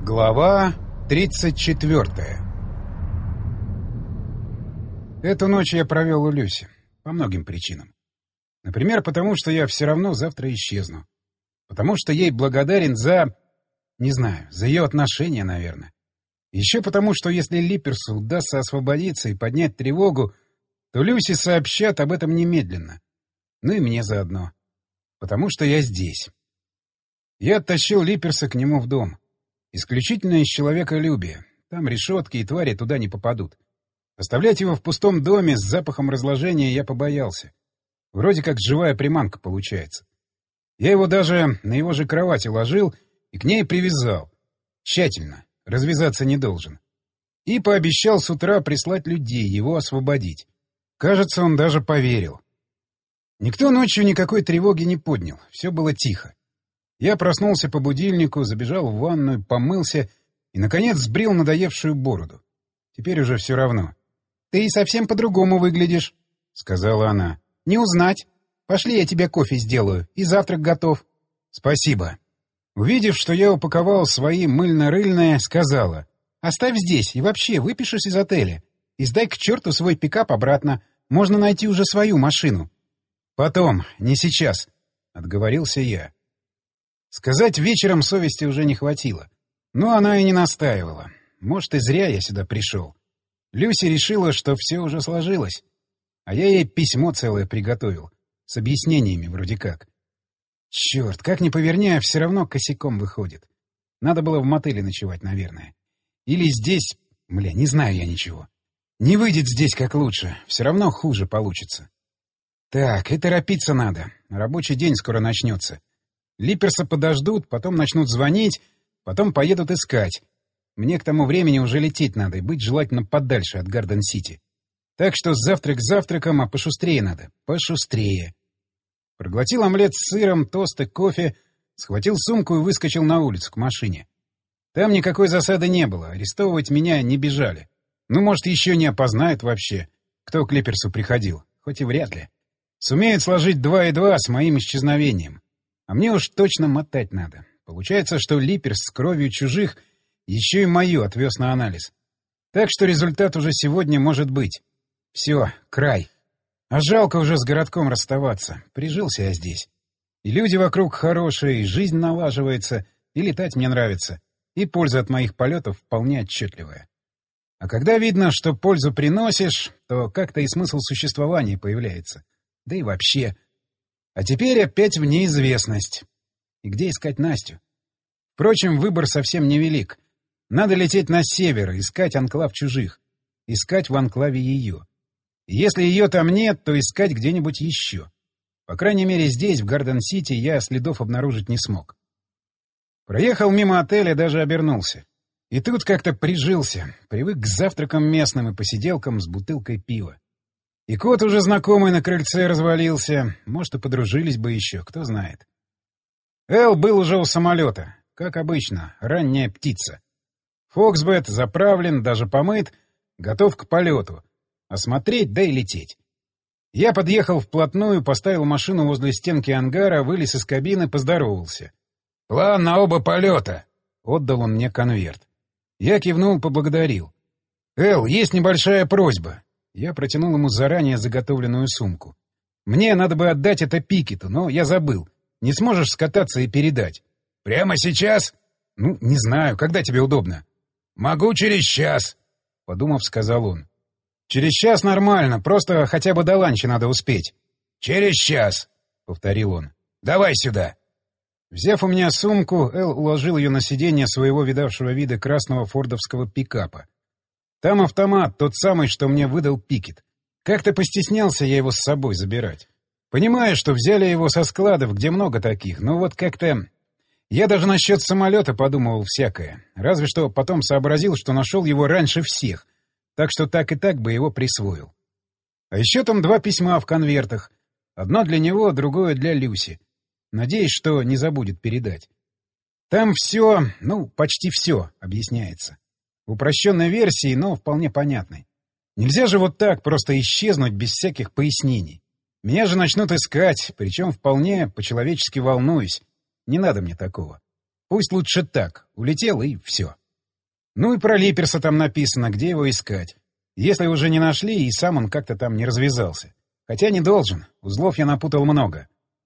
Глава 34. Эту ночь я провел у Люси. По многим причинам. Например, потому что я все равно завтра исчезну. Потому что ей благодарен за... Не знаю, за ее отношения, наверное. Еще потому, что если Липперсу удастся освободиться и поднять тревогу, то Люси сообщат об этом немедленно. Ну и мне заодно. Потому что я здесь. Я оттащил Липперса к нему в дом. Исключительно из человеколюбия. Там решетки, и твари туда не попадут. Оставлять его в пустом доме с запахом разложения я побоялся. Вроде как живая приманка получается. Я его даже на его же кровати ложил и к ней привязал. Тщательно. Развязаться не должен. И пообещал с утра прислать людей, его освободить. Кажется, он даже поверил. Никто ночью никакой тревоги не поднял. Все было тихо. Я проснулся по будильнику, забежал в ванную, помылся и, наконец, сбрил надоевшую бороду. Теперь уже все равно. — Ты и совсем по-другому выглядишь, — сказала она. — Не узнать. Пошли, я тебе кофе сделаю, и завтрак готов. — Спасибо. Увидев, что я упаковал свои мыльно-рыльные, сказала. — Оставь здесь и вообще выпишешь из отеля. И сдай к черту свой пикап обратно. Можно найти уже свою машину. — Потом, не сейчас, — отговорился я. Сказать вечером совести уже не хватило. Но она и не настаивала. Может, и зря я сюда пришел. Люси решила, что все уже сложилось. А я ей письмо целое приготовил. С объяснениями вроде как. Черт, как ни поверни, а все равно косяком выходит. Надо было в мотеле ночевать, наверное. Или здесь... не знаю я ничего. Не выйдет здесь как лучше. Все равно хуже получится. Так, и торопиться надо. Рабочий день скоро начнется. Липперса подождут, потом начнут звонить, потом поедут искать. Мне к тому времени уже лететь надо и быть желательно подальше от Гарден-Сити. Так что завтрак завтраком, а пошустрее надо. Пошустрее. Проглотил омлет с сыром, тост и кофе, схватил сумку и выскочил на улицу к машине. Там никакой засады не было, арестовывать меня не бежали. Ну, может, еще не опознают вообще, кто к Липперсу приходил, хоть и вряд ли. Сумеют сложить 2 и 2 с моим исчезновением. А мне уж точно мотать надо. Получается, что Липперс с кровью чужих еще и мою отвез на анализ. Так что результат уже сегодня может быть. Все, край. А жалко уже с городком расставаться. Прижился я здесь. И люди вокруг хорошие, и жизнь налаживается, и летать мне нравится, и польза от моих полетов вполне отчетливая. А когда видно, что пользу приносишь, то как-то и смысл существования появляется. Да и вообще... А теперь опять в неизвестность. И где искать Настю? Впрочем, выбор совсем невелик. Надо лететь на север, искать анклав чужих. Искать в анклаве ее. И если ее там нет, то искать где-нибудь еще. По крайней мере, здесь, в Гарден-Сити, я следов обнаружить не смог. Проехал мимо отеля, даже обернулся. И тут как-то прижился. Привык к завтракам местным и посиделкам с бутылкой пива. И кот уже знакомый на крыльце развалился. Может, и подружились бы еще, кто знает. Эл был уже у самолета. Как обычно, ранняя птица. Фоксбет заправлен, даже помыт, готов к полету. Осмотреть, да и лететь. Я подъехал вплотную, поставил машину возле стенки ангара, вылез из кабины, поздоровался. «План на оба полета!» — отдал он мне конверт. Я кивнул, поблагодарил. «Эл, есть небольшая просьба». Я протянул ему заранее заготовленную сумку. «Мне надо бы отдать это Пикету, но я забыл. Не сможешь скататься и передать?» «Прямо сейчас?» «Ну, не знаю. Когда тебе удобно?» «Могу через час», — подумав, сказал он. «Через час нормально. Просто хотя бы до ланча надо успеть». «Через час», — повторил он. «Давай сюда». Взяв у меня сумку, Эл уложил ее на сиденье своего видавшего вида красного фордовского пикапа. Там автомат, тот самый, что мне выдал Пикет. Как-то постеснялся я его с собой забирать. Понимаю, что взяли его со складов, где много таких, но вот как-то... Я даже насчет самолета подумывал всякое. Разве что потом сообразил, что нашел его раньше всех. Так что так и так бы его присвоил. А еще там 2 письма в конвертах. Одно для него, другое для Люси. Надеюсь, что не забудет передать. Там все, почти все объясняется. В упрощенной версии, но вполне понятной. Нельзя же вот так просто исчезнуть без всяких пояснений. Меня же начнут искать, причем вполне по-человечески волнуюсь. Не надо мне такого. Пусть лучше так. Улетел и все. Ну и про Липерса там написано, где его искать. Если уже не нашли, и сам он как-то там не развязался. Хотя не должен, узлов я напутал много.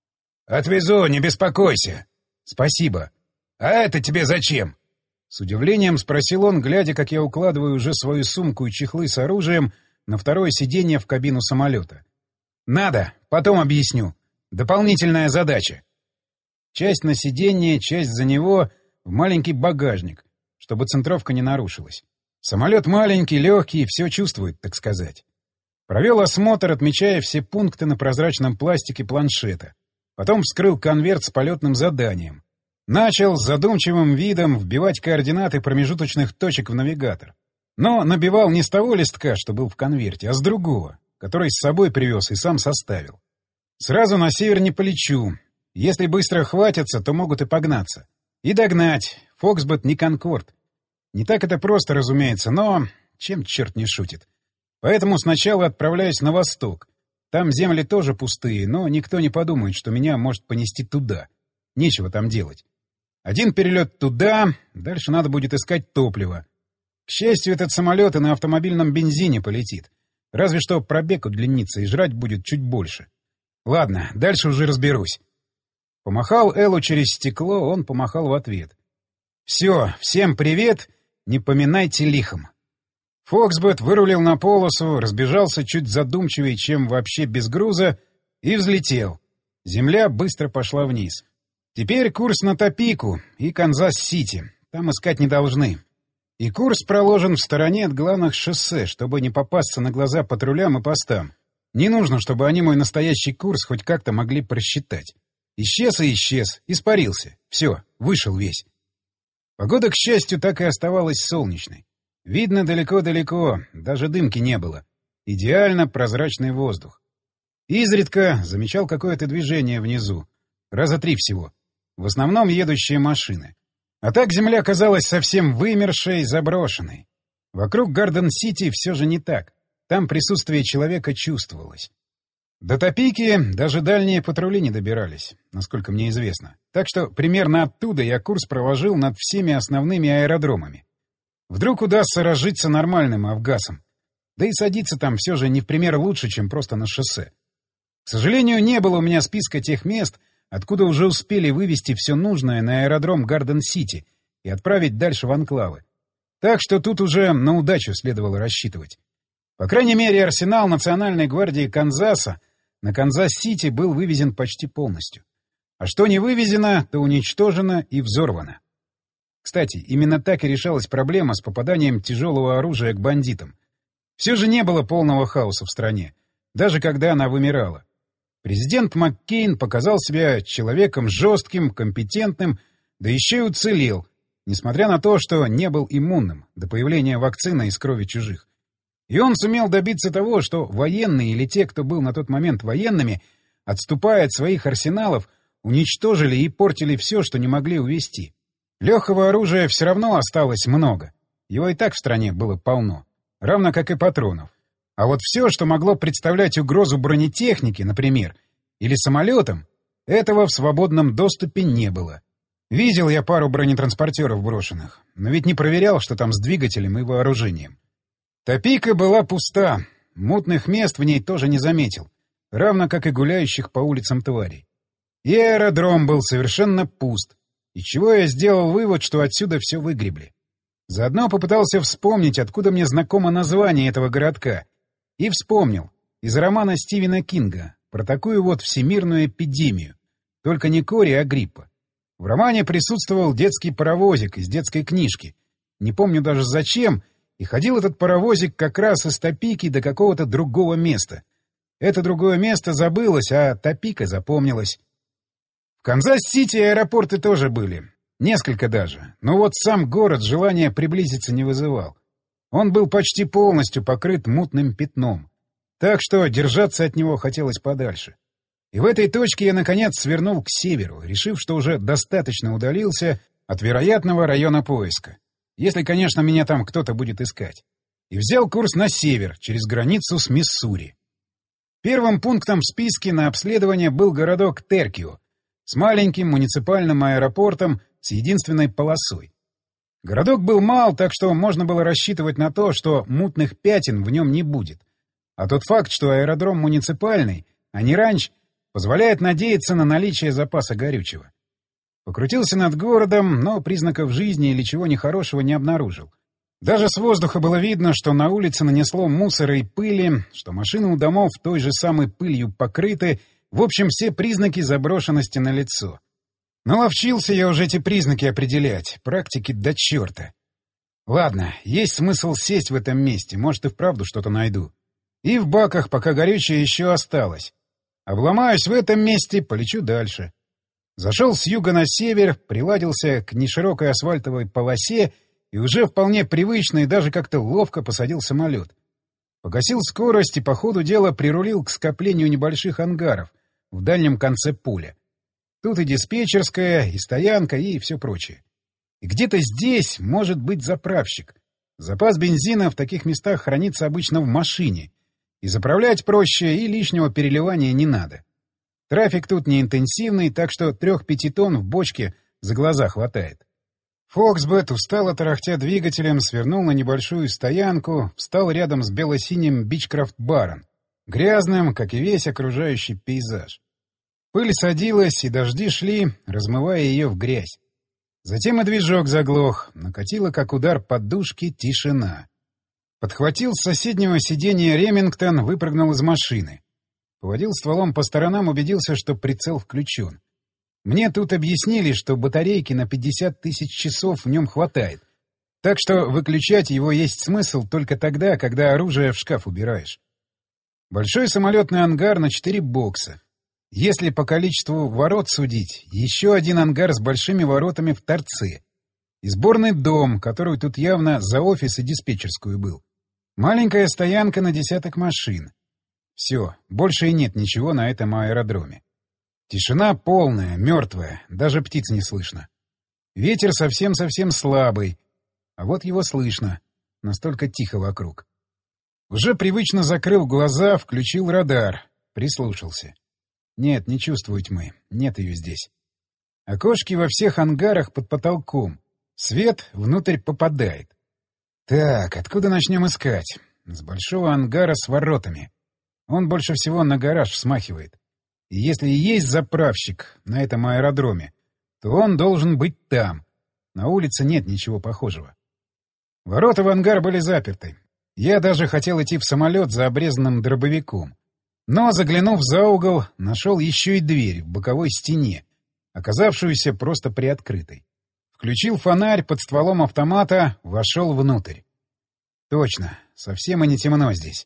«Отвезу, не беспокойся». «Спасибо». «А это тебе зачем?» С удивлением спросил он, глядя, как я укладываю уже свою сумку и чехлы с оружием на второе сиденье в кабину самолета. «Надо, потом объясню. Дополнительная задача». Часть на сиденье, часть за него в маленький багажник, чтобы центровка не нарушилась. Самолет маленький, легкий, все чувствует, так сказать. Провел осмотр, отмечая все пункты на прозрачном пластике планшета. Потом вскрыл конверт с полетным заданием. Начал с задумчивым видом вбивать координаты промежуточных точек в навигатор. Но набивал не с того листка, что был в конверте, а с другого, который с собой привез и сам составил. Сразу на север не полечу. Если быстро хватятся, то могут и погнаться. И догнать. Фоксбот не Конкорд. Не так это просто, разумеется, но чем черт не шутит. Поэтому сначала отправляюсь на восток. Там земли тоже пустые, но никто не подумает, что меня может понести туда. Нечего там делать. Один перелет туда, дальше надо будет искать топливо. К счастью, этот самолет и на автомобильном бензине полетит. Разве что пробег удлинится и жрать будет чуть больше. Ладно, дальше уже разберусь. Помахал Эллу через стекло, он помахал в ответ. «Все, всем привет, не поминайте лихом». Фоксбот вырулил на полосу, разбежался чуть задумчивее, чем вообще без груза, и взлетел. Земля быстро пошла вниз. Теперь курс на Топику и Канзас-Сити. Там искать не должны. И курс проложен в стороне от главных шоссе, чтобы не попасться на глаза патрулям и постам. Не нужно, чтобы они мой настоящий курс хоть как-то могли просчитать. Исчез и исчез, испарился. Все, вышел весь. Погода, к счастью, так и оставалась солнечной. Видно далеко-далеко, даже дымки не было. Идеально прозрачный воздух. Изредка замечал какое-то движение внизу. Раза 3 всего. В основном едущие машины. А так земля казалась совсем вымершей, заброшенной. Вокруг Гарден-Сити все же не так. Там присутствие человека чувствовалось. До Топики даже дальние патрули не добирались, насколько мне известно. Так что примерно оттуда я курс проложил над всеми основными аэродромами. Вдруг удастся разжиться нормальным авгасом. Да и садиться там все же не в пример лучше, чем просто на шоссе. К сожалению, не было у меня списка тех мест, откуда уже успели вывести все нужное на аэродром Гарден-Сити и отправить дальше в анклавы. Так что тут уже на удачу следовало рассчитывать. По крайней мере, арсенал Национальной гвардии Канзаса на Канзас-Сити был вывезен почти полностью. А что не вывезено, то уничтожено и взорвано. Кстати, именно так и решалась проблема с попаданием тяжелого оружия к бандитам. Все же не было полного хаоса в стране, даже когда она вымирала. Президент Маккейн показал себя человеком жестким, компетентным, да еще и уцелел, несмотря на то, что не был иммунным до появления вакцины из крови чужих. И он сумел добиться того, что военные или те, кто был на тот момент военными, отступая от своих арсеналов, уничтожили и портили все, что не могли увезти. Легкого оружия все равно осталось много. Его и так в стране было полно. Равно как и патронов. А вот все, что могло представлять угрозу бронетехнике, например, или самолетам, этого в свободном доступе не было. Видел я пару бронетранспортеров брошенных, но ведь не проверял, что там с двигателем и вооружением. Топика была пуста, мутных мест в ней тоже не заметил, равно как и гуляющих по улицам тварей. И аэродром был совершенно пуст, из чего я сделал вывод, что отсюда все выгребли. Заодно попытался вспомнить, откуда мне знакомо название этого городка. И вспомнил. Из романа Стивена Кинга про такую вот всемирную эпидемию. Только не кори, а гриппа. В романе присутствовал детский паровозик из детской книжки. Не помню даже зачем, и ходил этот паровозик как раз из Топики до какого-то другого места. Это другое место забылось, а Топика запомнилась. В Канзас-Сити аэропорты тоже были. Несколько даже. Но вот сам город желания приблизиться не вызывал. Он был почти полностью покрыт мутным пятном. Так что держаться от него хотелось подальше. И в этой точке я, наконец, свернул к северу, решив, что уже достаточно удалился от вероятного района поиска. Если, конечно, меня там кто-то будет искать. И взял курс на север, через границу с Миссури. Первым пунктом в списке на обследование был городок Теркио с маленьким муниципальным аэропортом с единственной полосой. Городок был мал, так что можно было рассчитывать на то, что мутных пятен в нем не будет. А тот факт, что аэродром муниципальный, а не ранч, позволяет надеяться на наличие запаса горючего. Покрутился над городом, но признаков жизни или чего нехорошего не обнаружил. Даже с воздуха было видно, что на улице нанесло мусора и пыли, что машины у домов той же самой пылью покрыты, в общем, все признаки заброшенности налицо. Наловчился я уже эти признаки определять, практики до черта. Ладно, есть смысл сесть в этом месте, может и вправду что-то найду. И в баках, пока горючее еще осталось. Обломаюсь в этом месте, полечу дальше. Зашел с юга на север, приладился к неширокой асфальтовой полосе и уже вполне привычно и даже как-то ловко посадил самолет. Погасил скорость и по ходу дела прирулил к скоплению небольших ангаров в дальнем конце поля. Тут и диспетчерская, и стоянка, и все прочее. И где-то здесь может быть заправщик. Запас бензина в таких местах хранится обычно в машине. И заправлять проще, и лишнего переливания не надо. Трафик тут не интенсивный, так что 3-5 тонн в бочке за глаза хватает. Фоксбет, устало тарахтя двигателем, свернул на небольшую стоянку, встал рядом с бело-синим Бичкрафт-баром, грязным, как и весь окружающий пейзаж. Пыль садилась, и дожди шли, размывая ее в грязь. Затем и движок заглох, накатила, как удар подушки, тишина. Подхватил с соседнего сиденья Ремингтон, выпрыгнул из машины. Поводил стволом по сторонам, убедился, что прицел включен. Мне тут объяснили, что батарейки на 50 тысяч часов в нем хватает. Так что выключать его есть смысл только тогда, когда оружие в шкаф убираешь. Большой самолетный ангар на 4 бокса. Если по количеству ворот судить, еще один ангар с большими воротами в торце. И сборный дом, который тут явно за офис и диспетчерскую был. Маленькая стоянка на десяток машин. Все, больше и нет ничего на этом аэродроме. Тишина полная, мертвая, даже птиц не слышно. Ветер совсем-совсем слабый, а вот его слышно, настолько тихо вокруг. Уже привычно закрыл глаза, включил радар, прислушался. Нет, не чувствую тьмы, нет ее здесь. Окошки во всех ангарах под потолком, свет внутрь попадает. Так, откуда начнем искать? С большого ангара с воротами. Он больше всего на гараж смахивает. И если и есть заправщик на этом аэродроме, то он должен быть там. На улице нет ничего похожего. Ворота в ангар были заперты. Я даже хотел идти в самолет за обрезанным дробовиком. Но, заглянув за угол, нашел еще и дверь в боковой стене, оказавшуюся просто приоткрытой. Включил фонарь под стволом автомата, вошел внутрь. Точно, совсем и не темно здесь.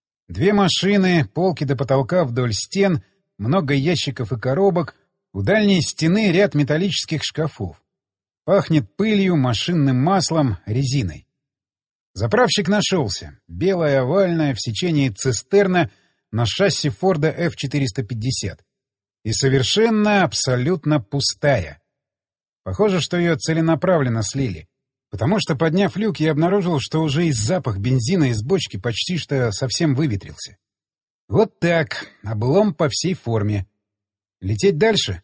2 машины, полки до потолка вдоль стен, много ящиков и коробок, у дальней стены ряд металлических шкафов. Пахнет пылью, машинным маслом, резиной. Заправщик нашелся. Белая, овальная, в сечении цистерна на шасси Форда F450. И совершенно, абсолютно пустая. Похоже, что ее целенаправленно слили. Потому что, подняв люк, я обнаружил, что уже и запах бензина из бочки почти что совсем выветрился. Вот так, облом по всей форме. Лететь дальше?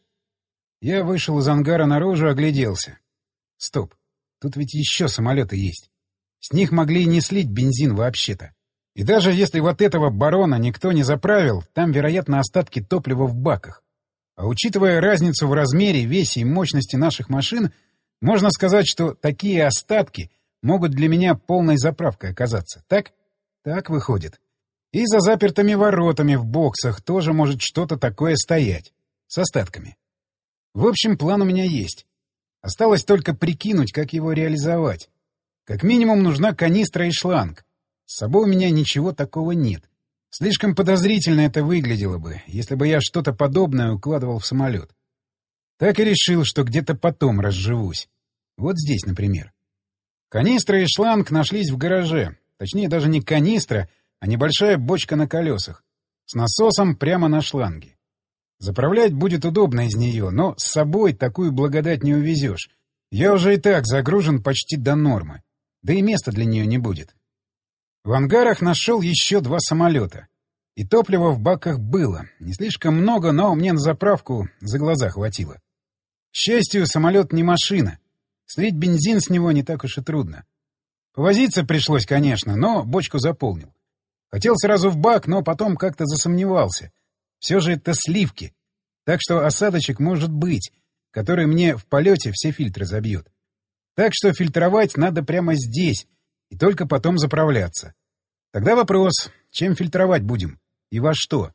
Я вышел из ангара наружу, огляделся. Стоп, тут ведь еще самолеты есть. С них могли и не слить бензин вообще-то. И даже если вот этого барона никто не заправил, там, вероятно, остатки топлива в баках. А учитывая разницу в размере, весе и мощности наших машин, можно сказать, что такие остатки могут для меня полной заправкой оказаться. Так? Так выходит. И за запертыми воротами в боксах тоже может что-то такое стоять. С остатками. В общем, план у меня есть. Осталось только прикинуть, как его реализовать. Как минимум нужна канистра и шланг. С собой у меня ничего такого нет. Слишком подозрительно это выглядело бы, если бы я что-то подобное укладывал в самолет. Так и решил, что где-то потом разживусь. Вот здесь, например. Канистра и шланг нашлись в гараже. Точнее, даже не канистра, а небольшая бочка на колесах. С насосом прямо на шланге. Заправлять будет удобно из нее, но с собой такую благодать не увезешь. Я уже и так загружен почти до нормы. Да и места для нее не будет. В ангарах нашел еще 2 самолета. И топлива в баках было. Не слишком много, но мне на заправку за глаза хватило. К счастью, самолет не машина. Слить бензин с него не так уж и трудно. Повозиться пришлось, конечно, но бочку заполнил. Хотел сразу в бак, но потом как-то засомневался. Все же это сливки. Так что осадочек может быть, который мне в полете все фильтры забьет. Так что фильтровать надо прямо здесь, и только потом заправляться. Тогда вопрос, чем фильтровать будем и во что?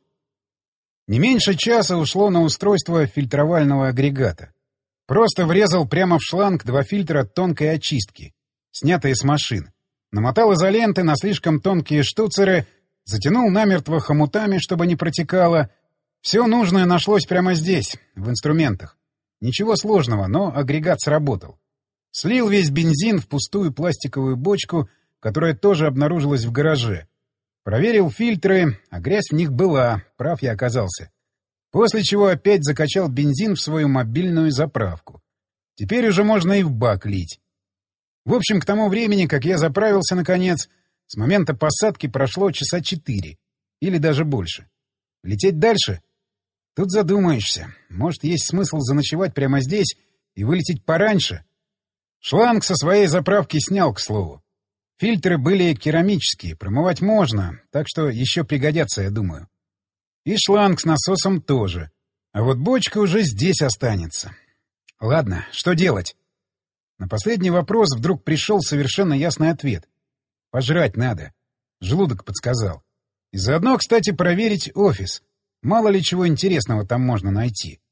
Не меньше часа ушло на устройство фильтровального агрегата. Просто врезал прямо в шланг 2 фильтра тонкой очистки, снятые с машин. Намотал изоленты на слишком тонкие штуцеры, затянул намертво хомутами, чтобы не протекало. Все нужное нашлось прямо здесь, в инструментах. Ничего сложного, но агрегат сработал. Слил весь бензин в пустую пластиковую бочку, которая тоже обнаружилась в гараже. Проверил фильтры, а грязь в них была, прав я оказался. После чего опять закачал бензин в свою мобильную заправку. Теперь уже можно и в бак лить. В общем, к тому времени, как я заправился наконец, с момента посадки прошло часа 4. Или даже больше. Лететь дальше? Тут задумаешься. Может, есть смысл заночевать прямо здесь и вылететь пораньше? Шланг со своей заправки снял, к слову. Фильтры были керамические, промывать можно, так что еще пригодятся, я думаю. И шланг с насосом тоже. А вот бочка уже здесь останется. Ладно, что делать? На последний вопрос вдруг пришел совершенно ясный ответ. Пожрать надо. Желудок подсказал. И заодно, кстати, проверить офис. Мало ли чего интересного там можно найти.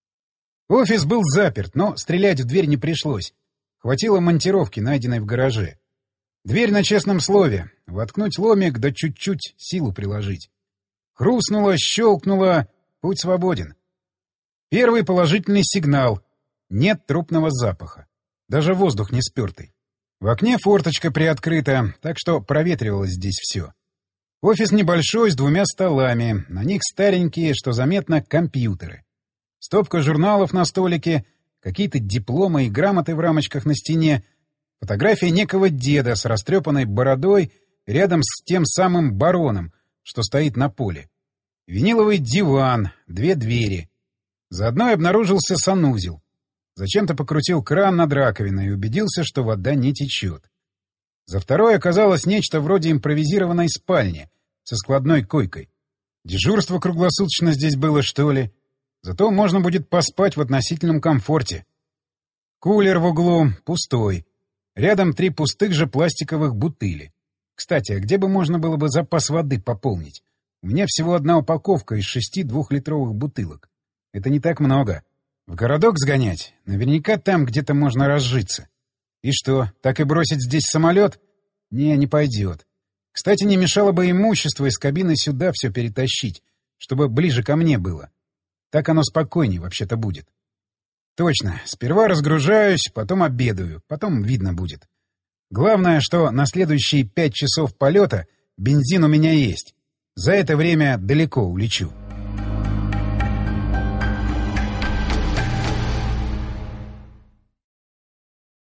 Офис был заперт, но стрелять в дверь не пришлось. Хватило монтировки, найденной в гараже. Дверь на честном слове. Воткнуть ломик, да чуть-чуть силу приложить. Хрустнуло, щелкнуло. Путь свободен. Первый положительный сигнал. Нет трупного запаха. Даже воздух не спертый. В окне форточка приоткрыта, так что проветривалось здесь все. Офис небольшой, с 2 столами. На них старенькие, что заметно, компьютеры. Стопка журналов на столике, какие-то дипломы и грамоты в рамочках на стене, фотография некого деда с растрепанной бородой рядом с тем самым бароном, что стоит на поле. Виниловый диван, 2 двери. За одной обнаружился санузел. Зачем-то покрутил кран над раковиной и убедился, что вода не течет. За второй оказалось нечто вроде импровизированной спальни со складной койкой. Дежурство круглосуточно здесь было, что ли? Зато можно будет поспать в относительном комфорте. Кулер в углу пустой. Рядом 3 пустых же пластиковых бутыли. Кстати, а где бы можно было бы запас воды пополнить? У меня всего 1 упаковка из 6 2-литровых бутылок. Это не так много. В городок сгонять? Наверняка там где-то можно разжиться. И что, так и бросить здесь самолет? Не пойдет. Кстати, не мешало бы имущество из кабины сюда все перетащить, чтобы ближе ко мне было. Так оно спокойнее вообще-то будет. Точно, сперва разгружаюсь, потом обедаю, потом видно будет. Главное, что на следующие 5 часов полета бензин у меня есть. За это время далеко улечу.